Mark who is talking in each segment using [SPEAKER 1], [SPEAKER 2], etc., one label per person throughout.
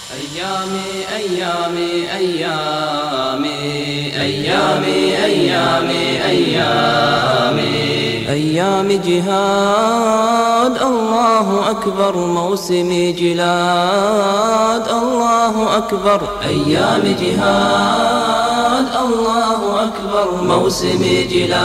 [SPEAKER 1] أيامي أيامي أيامي أيامي أيامي أيامي أيامي جهاد، الله أكبر موسم جلاد، الله أكبر أيام جهاد، الله أكبر موسم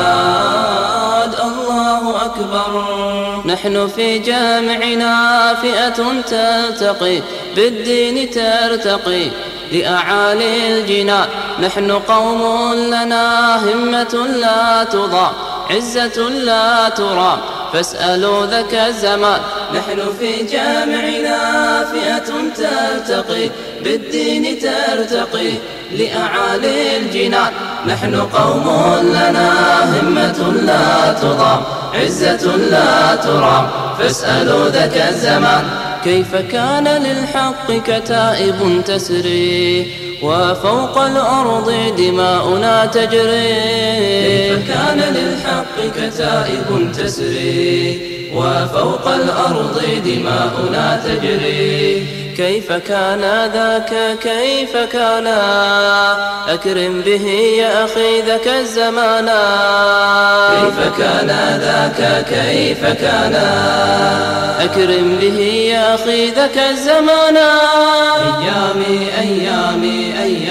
[SPEAKER 1] جلاد، الله أكبر. نحن في جامعنا فئة تلتقي بالدين ترتقي لأعالي الجنان، نحن قوم لنا همة لا تضاع، عزة لا ترام، فاسألوا ذاك الزمان. نحن في جامعنا فئة تلتقي بالدين ترتقي لأعالي الجنان، نحن قوم لنا همة لا تضام، عزة لا ترام، فاسألوا ذاك الزمان. كيف كان للحق كتائب تسري وفوق الأرض دماؤنا تجري، كيف كان للحق كتائب تسري وفوق الأرض دماؤنا تجري. كيف كان ذاك كيف كان، أكرم به يا أخي ذاك الزمان. كيف كان ذاك كيف كان، أكرم به يا أخي ذاك الزمان. أيامي أيامي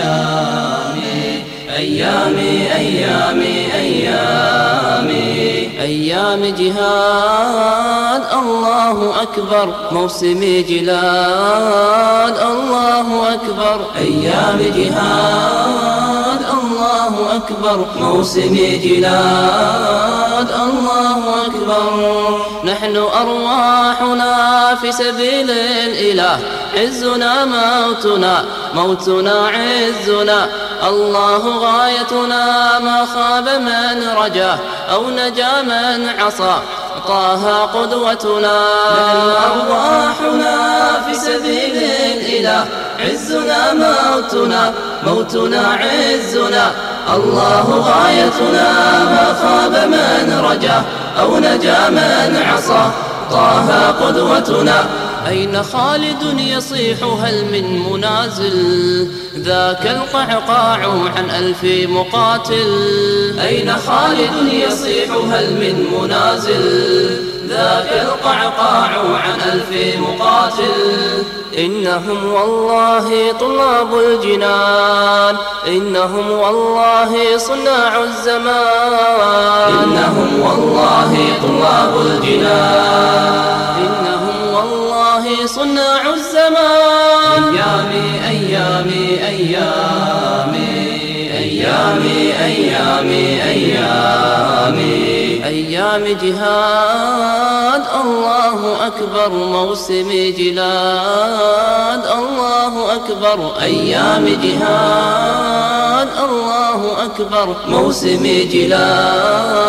[SPEAKER 1] أيامي أيامي أيامي أيامي أيام جهاد، الله أكبر موسم جلاد، الله أكبر أيام جهاد، الله أكبر موسم جلاد، الله أكبر. نحن أرواحنا في سبيل الإله، عزنا موتنا، موتنا عزنا، الله غايتنا، ما خاب من رجاه أو نجا من عصى، طه قدوتنا. نحن أرواحنا في سبيل الإله، عزنا موتنا، موتنا عزنا، الله غايتنا، ما خاب من رجاه أو نجا من عصى، طه قدوتنا. أين خالد يصيح هل من منازل، ذاك القعقاع عن 1000 مقاتل. أين خالد يصيح هل من منازل، ذاك القعقاع عن 1000 مقاتل. إنهم والله طلاب الجنان، إنهم والله صناع الزمان، إنهم والله طلاب الجنان، إنهم والله صناع الزمان. أيامي أيامي أيامي أيامي أيامي أيامي أيام جهاد، الله أكبر موسم جلاد، الله أكبر أيام جهاد، الله أكبر موسم جلاد.